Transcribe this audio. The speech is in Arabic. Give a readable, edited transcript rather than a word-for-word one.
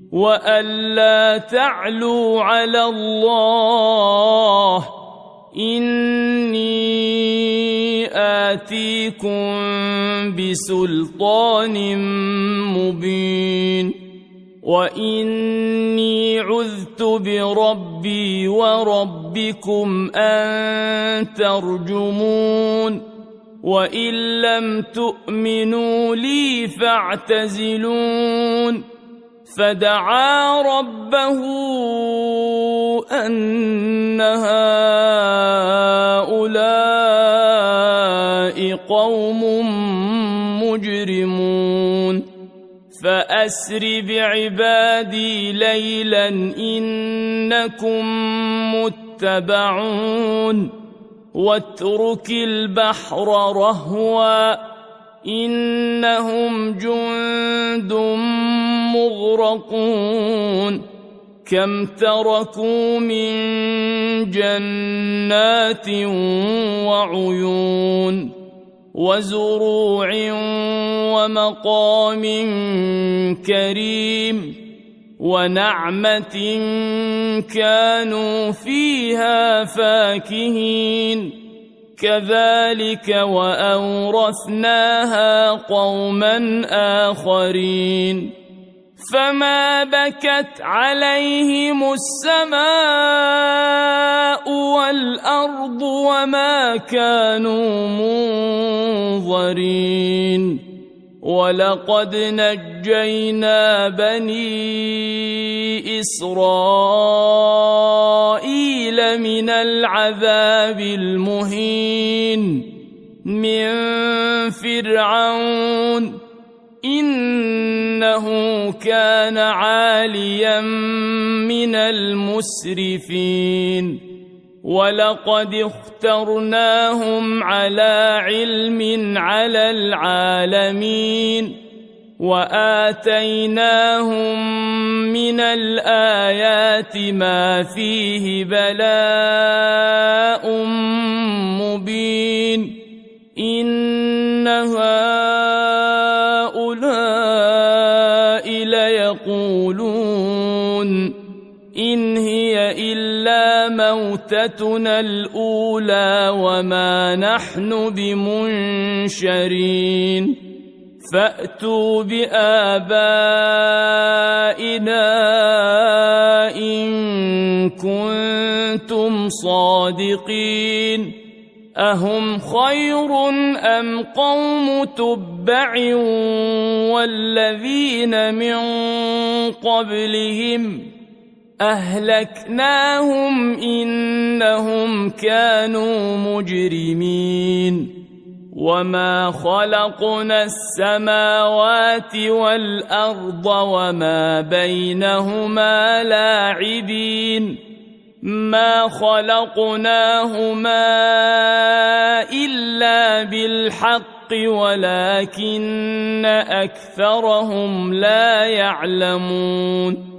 وألا تعلوا على الله إني آتيكم بسلطان مبين وإني عذت بربي وربكم أن ترجمون وإن لم تؤمنوا لي فاعتزلون فدعا ربه أن هؤلاء قوم مجرمون فأسر بعبادي ليلا إنكم متبعون واترك البحر رهوا إنهم جند مغرقون كم تركوا من جنات وعيون وزروع ومقام كريم ونعمة كانوا فيها فاكهين كذلك وأورثناها قوما آخرين فما بكت عليهم السماء والأرض وما كانوا منظرين ولقد نجينا بني إسرائيل من العذاب المهين من فرعون إنه كان عاليا من المسرفين ولقد اخترناهم على علم على العالمين وآتيناهم من الآيات ما فيه بلاء مبين إن هؤلاء ليقولون إن هي إلا موتتنا الأولى وما نحن بمنشرين فأتوا بآبائنا إن كنتم صادقين أهم خير أم قوم تبع والذين من قبلهم أهلكناهم إنهم كانوا مجرمين وما خلقنا السماوات والأرض وما بينهما لاعبين ما خلقناهما إلا بالحق ولكن أكثرهم لا يعلمون